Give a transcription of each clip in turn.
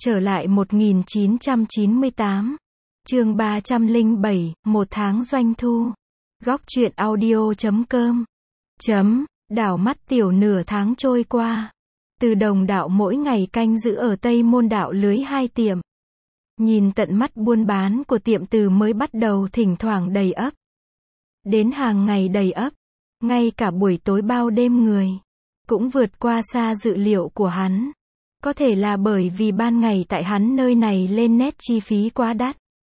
Trở lại 1998. Chương 307, một tháng doanh thu. Góc truyện audio.com. Đảo mắt tiểu nửa tháng trôi qua. Từ Đồng Đạo mỗi ngày canh giữ ở Tây Môn Đạo lưới 2 tiệm. Nhìn tận mắt buôn bán của tiệm từ mới bắt đầu thỉnh thoảng đầy ắp, đến hàng ngày đầy ắp, ngay cả buổi tối bao đêm người, cũng vượt qua xa dự liệu của hắn. Có thể là bởi vì ban ngày tại hắn nơi này lên nét chi phí quá đắt.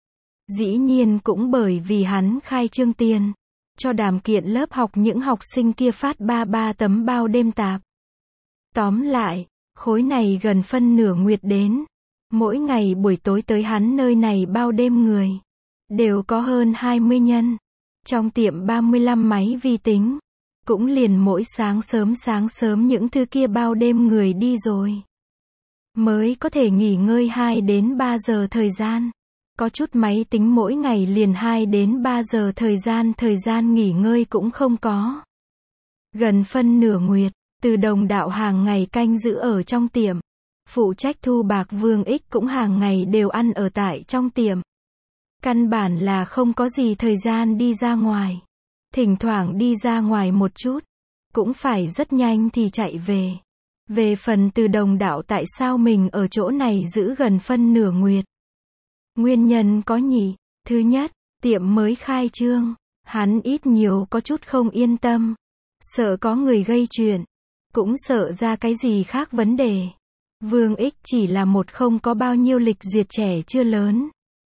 Dĩ nhiên cũng bởi vì hắn khai trương tiền cho Đàm Kiện lớp học những học sinh kia phát 3 tấm bao đêm tạp. Tóm lại, khối này gần phân nửa nguyệt đến. Mỗi ngày buổi tối tới hắn nơi này bao đêm người đều có hơn 20 nhân. Trong tiệm 35 máy vi tính, cũng liền mỗi sáng sớm những thứ kia bao đêm người đi rồi, mới có thể nghỉ ngơi 2 đến 3 giờ thời gian. Có chút máy tính mỗi ngày liền 2 đến 3 giờ thời gian nghỉ ngơi cũng không có. Gần phân nửa nguyệt, Từ Đồng Đạo hàng ngày canh giữ ở trong tiệm. Phụ trách thu bạc Vương Ích cũng hàng ngày đều ăn ở tại trong tiệm. Căn bản là không có gì thời gian đi ra ngoài. Thỉnh thoảng đi ra ngoài một chút, cũng phải rất nhanh thì chạy về. Về phần Từ Đồng Đạo tại sao mình ở chỗ này giữ gần phân nửa nguyệt. Nguyên nhân có nhỉ. Thứ nhất, tiệm mới khai trương, hắn ít nhiều có chút không yên tâm. Sợ có người gây chuyện, cũng sợ ra cái gì khác vấn đề. Vương Ích chỉ là một không có bao nhiêu lịch duyệt trẻ chưa lớn.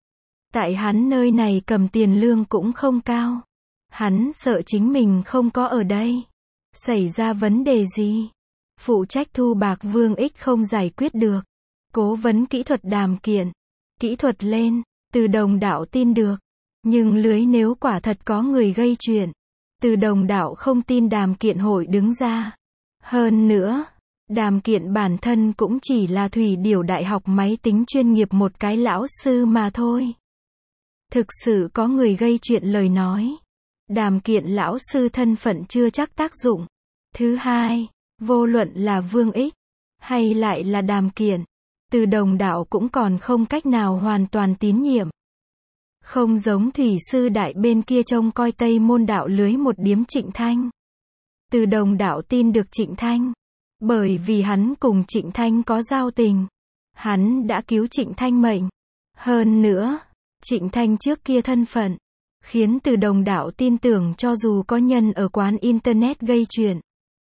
Tại hắn nơi này cầm tiền lương cũng không cao. Hắn sợ chính mình không có ở đây, xảy ra vấn đề gì. Phụ trách thu bạc Vương Ích không giải quyết được. Cố vấn kỹ thuật Đàm Kiện. Kỹ thuật lên, Từ Đồng Đạo tin được. Nhưng lưới nếu quả thật có người gây chuyện, Từ Đồng Đạo không tin Đàm Kiện hội đứng ra. Hơn nữa, Đàm Kiện bản thân cũng chỉ là Thủy Điểu Đại học máy tính chuyên nghiệp một cái lão sư mà thôi. Thực sự có người gây chuyện lời nói, Đàm Kiện lão sư thân phận chưa chắc tác dụng. Thứ hai, vô luận là Vương Ích, hay lại là Đàm Kiện, Từ Đồng Đạo cũng còn không cách nào hoàn toàn tín nhiệm. Không giống Thủy sư đại bên kia trông coi Tây Môn Đạo lưới một điếm Trịnh Thanh. Từ Đồng Đạo tin được Trịnh Thanh, bởi vì hắn cùng Trịnh Thanh có giao tình. Hắn đã cứu Trịnh Thanh mệnh. Hơn nữa, Trịnh Thanh trước kia thân phận, khiến Từ Đồng Đạo tin tưởng cho dù có nhân ở quán internet gây chuyện,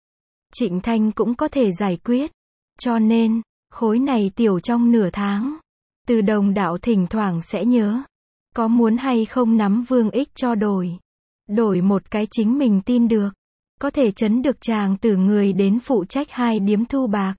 Trịnh Thanh cũng có thể giải quyết. Cho nên, khối này tiểu trong nửa tháng, Từ Đồng Đạo thỉnh thoảng sẽ nhớ, có muốn hay không nắm Vương Ích cho đổi. Đổi một cái chính mình tin được, có thể chấn được chàng từ người đến phụ trách 2 điếm thu bạc.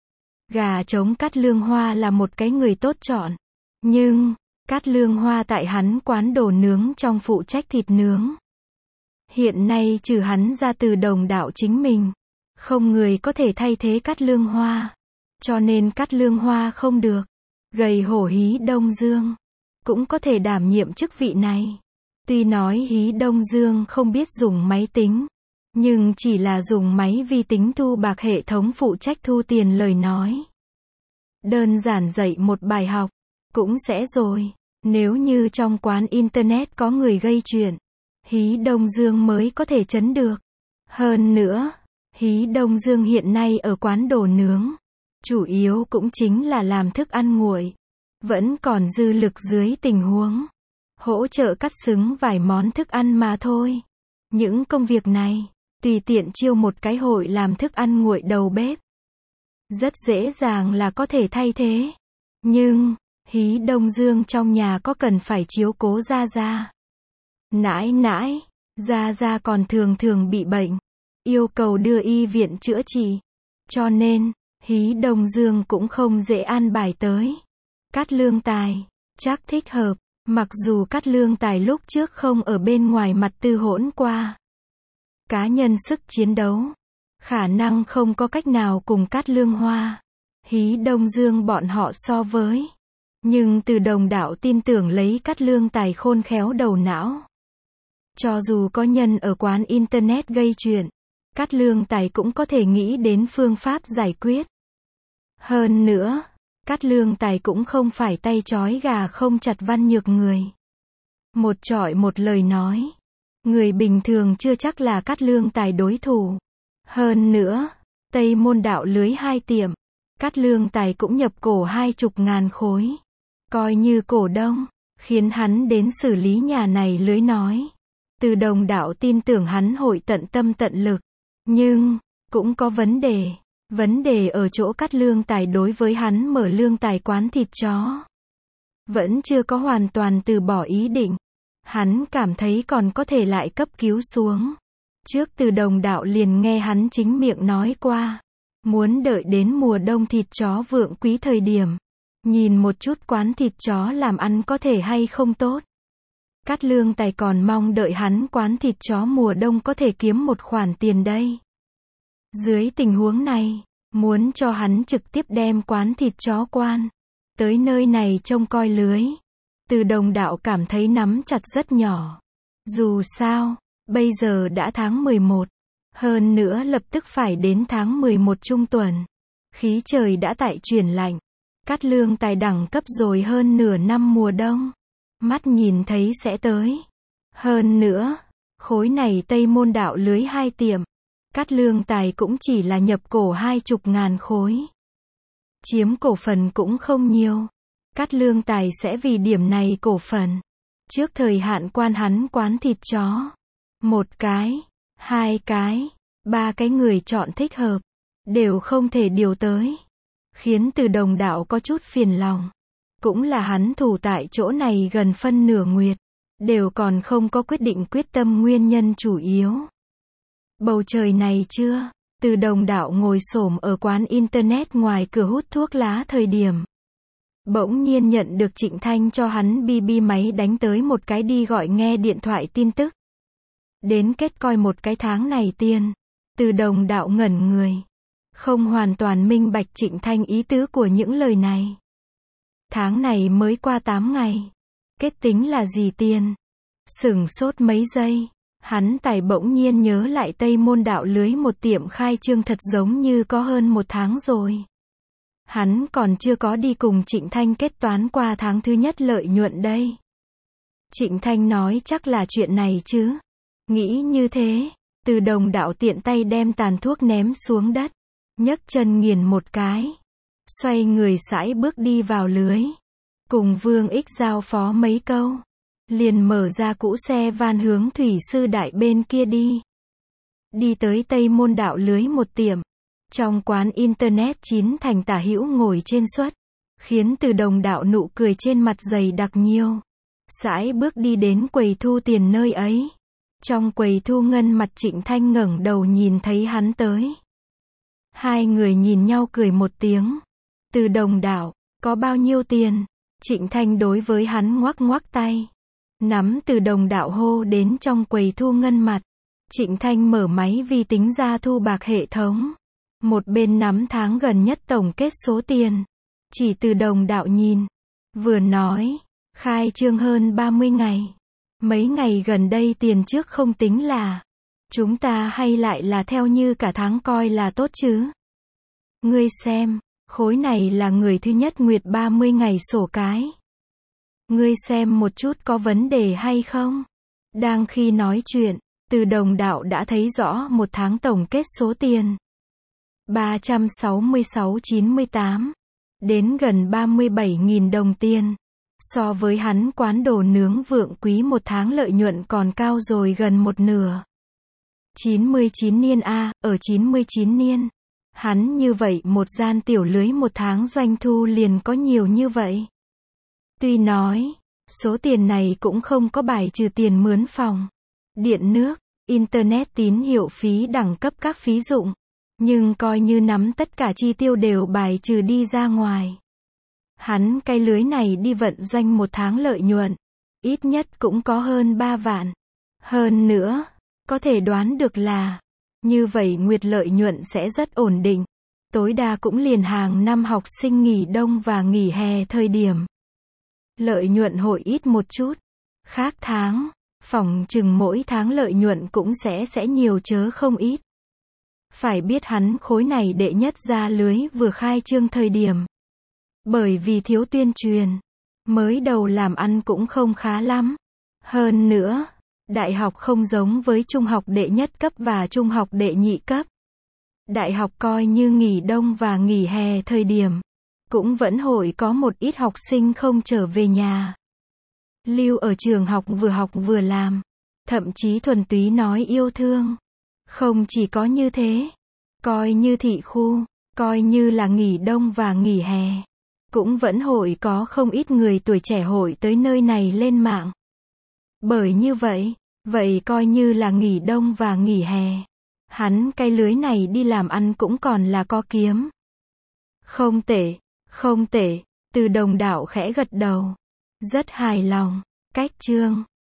Gà trống Cát Lương Hoa là một cái người tốt chọn. Nhưng, Cát Lương Hoa tại hắn quán đồ nướng trong phụ trách thịt nướng. Hiện nay trừ hắn ra Từ Đồng Đạo chính mình, không người có thể thay thế Cát Lương Hoa. Cho nên Cát Lương Hoa không được. Gầy hổ Hí Đông Dương cũng có thể đảm nhiệm chức vị này. Tuy nói Hí Đông Dương không biết dùng máy tính, nhưng chỉ là dùng máy vi tính thu bạc hệ thống phụ trách thu tiền lời nói. Đơn giản dạy một bài học, cũng sẽ rồi. Nếu như trong quán internet có người gây chuyện, Hí Đông Dương mới có thể chấn được. Hơn nữa, Hí Đông Dương hiện nay ở quán đồ nướng, chủ yếu cũng chính là làm thức ăn nguội. Vẫn còn dư lực dưới tình huống hỗ trợ cắt xứng vài món thức ăn mà thôi. Những công việc này, tùy tiện chiêu một cái hội làm thức ăn nguội đầu bếp, rất dễ dàng là có thể thay thế. Nhưng, Hí Đông Dương trong nhà có cần phải chiếu cố Gia Gia. Nãi, Gia Gia còn thường bị bệnh, yêu cầu đưa y viện chữa trị. Cho nên, Hí Đông Dương cũng không dễ an bài tới. Cát Lương Tài, chắc thích hợp, mặc dù Cát Lương Tài lúc trước không ở bên ngoài mặt tư hỗn qua. Cá nhân sức chiến đấu, khả năng không có cách nào cùng Cát Lương Hoa, Hí Đông Dương bọn họ so với. Nhưng Từ Đồng Đạo tin tưởng lấy Cát Lương Tài khôn khéo đầu não. Cho dù có nhân ở quán internet gây chuyện, Cát Lương Tài cũng có thể nghĩ đến phương pháp giải quyết. Hơn nữa, Cát Lương Tài cũng không phải tay trói gà không chặt Văn Nhược người. Một chọi một lời nói. Người bình thường chưa chắc là Cát Lương Tài đối thủ. Hơn nữa, Tây Môn Đạo lưới 2 tiệm. Cát Lương Tài cũng nhập cổ 20.000 khối. Coi như cổ đông, khiến hắn đến xử lý nhà này lưới nói. Từ Đồng Đạo tin tưởng hắn hội tận tâm tận lực. Nhưng, cũng có vấn đề. Vấn đề ở chỗ Cát Lương Tài đối với hắn mở Lương Tài quán thịt chó. Vẫn chưa có hoàn toàn từ bỏ ý định. Hắn cảm thấy còn có thể lại cấp cứu xuống. Trước Từ Đồng Đạo liền nghe hắn chính miệng nói qua. Muốn đợi đến mùa đông thịt chó vượng quý thời điểm. Nhìn một chút quán thịt chó làm ăn có thể hay không tốt. Cát Lương Tài còn mong đợi hắn quán thịt chó mùa đông có thể kiếm một khoản tiền đây. Dưới tình huống này, muốn cho hắn trực tiếp đem quán thịt chó quan tới nơi này trông coi lưới. Từ Đồng Đạo cảm thấy nắm chặt rất nhỏ. Dù sao, bây giờ đã tháng 11. Hơn nữa lập tức phải đến tháng 11 trung tuần. Khí trời đã tại chuyển lạnh. Cát Lương Tài đẳng cấp rồi hơn nửa năm mùa đông. Mắt nhìn thấy sẽ tới. Hơn nữa, khối này Tây Môn Đạo lưới 2 tiệm. Cát Lương Tài cũng chỉ là nhập cổ 20.000 khối. Chiếm cổ phần cũng không nhiều. Cát Lương Tài sẽ vì điểm này cổ phần. Trước thời hạn quan hắn quán thịt chó. 1 cái, 2 cái, 3 cái người chọn thích hợp. Đều không thể điều tới. Khiến Từ Đồng Đạo có chút phiền lòng. Cũng là hắn thủ tại chỗ này gần phân nửa nguyệt. Đều còn không có quyết định quyết tâm nguyên nhân chủ yếu. Bầu trời này chưa, Từ Đồng Đạo ngồi xổm ở quán internet ngoài cửa hút thuốc lá thời điểm. Bỗng nhiên nhận được Trịnh Thanh cho hắn BB máy đánh tới một cái đi gọi nghe điện thoại tin tức. Đến kết coi một cái tháng này tiền. Từ Đồng Đạo ngẩn người. Không hoàn toàn minh bạch Trịnh Thanh ý tứ của những lời này. Tháng này mới qua 8 ngày. Kết tính là gì tiền? Sửng sốt mấy giây. Hắn tài bỗng nhiên nhớ lại Tây Môn Đạo lưới một tiệm khai trương thật giống như có hơn 1 tháng rồi. Hắn còn chưa có đi cùng Trịnh Thanh kết toán qua tháng thứ nhất lợi nhuận đây. Trịnh Thanh nói chắc là chuyện này chứ. Nghĩ như thế, Từ Đồng Đạo tiện tay đem tàn thuốc ném xuống đất. Nhấc chân nghiền một cái. Xoay người sải bước đi vào lưới. Cùng Vương Ích giao phó mấy câu. Liền mở ra cũ xe van hướng thủy sư đại bên kia đi. Đi tới Tây Môn Đạo lưới một tiệm. Trong quán internet Chín Thành tả hữu ngồi trên suất. Khiến Từ Đồng Đạo nụ cười trên mặt dày đặc nhiều. Sải bước đi đến quầy thu tiền nơi ấy. Trong quầy thu ngân mặt Trịnh Thanh ngẩng đầu nhìn thấy hắn tới. Hai người nhìn nhau cười một tiếng. Từ Đồng Đạo, có bao nhiêu tiền? Trịnh Thanh đối với hắn ngoắc ngoắc tay. Nắm Từ Đồng Đạo hô đến trong quầy thu ngân mặt. Trịnh Thanh mở máy vi tính ra thu bạc hệ thống. Một bên nắm tháng gần nhất tổng kết số tiền. Chỉ Từ Đồng Đạo nhìn. Vừa nói, khai trương hơn 30 ngày. Mấy ngày gần đây tiền trước không tính là. Chúng ta hay lại là theo như cả tháng coi là tốt chứ. Ngươi xem, khối này là người thứ nhất nguyệt 30 ngày sổ cái. Ngươi xem một chút có vấn đề hay không? Đang khi nói chuyện, Từ Đồng Đạo đã thấy rõ một tháng tổng kết số tiền. 366,98. Đến gần 37.000 đồng tiền. So với hắn quán đồ nướng Vượng Quý một tháng lợi nhuận còn cao rồi gần một nửa. 99 niên A, ở 99 niên. Hắn như vậy một gian tiểu lưới một tháng doanh thu liền có nhiều như vậy. Tuy nói, số tiền này cũng không có bài trừ tiền mướn phòng, điện nước, internet tín hiệu phí đẳng cấp các phí dụng. Nhưng coi như nắm tất cả chi tiêu đều bài trừ đi ra ngoài. Hắn cái lưới này đi vận doanh một tháng lợi nhuận. Ít nhất cũng có hơn 3 vạn. Hơn nữa, có thể đoán được là, như vậy nguyệt lợi nhuận sẽ rất ổn định. Tối đa cũng liền hàng năm học sinh nghỉ đông và nghỉ hè thời điểm. Lợi nhuận hội ít một chút. Khác tháng, phỏng chừng mỗi tháng lợi nhuận cũng sẽ nhiều chớ không ít. Phải biết hắn khối này đệ nhất ra lưới vừa khai trương thời điểm. Bởi vì thiếu tuyên truyền, mới đầu làm ăn cũng không khá lắm. Hơn nữa, đại học không giống với trung học đệ nhất cấp và trung học đệ nhị cấp. Đại học coi như nghỉ đông và nghỉ hè thời điểm, cũng vẫn hội có một ít học sinh không trở về nhà. Lưu ở trường học vừa làm, thậm chí thuần túy nói yêu thương. Không chỉ có như thế, coi như thị khu, coi như là nghỉ đông và nghỉ hè, cũng vẫn hội có không ít người tuổi trẻ hội tới nơi này lên mạng. Bởi như vậy coi như là nghỉ đông và nghỉ hè, hắn cái lưới này đi làm ăn cũng còn là có kiếm. Không tệ, Từ Đồng Đạo khẽ gật đầu, rất hài lòng. Cách chương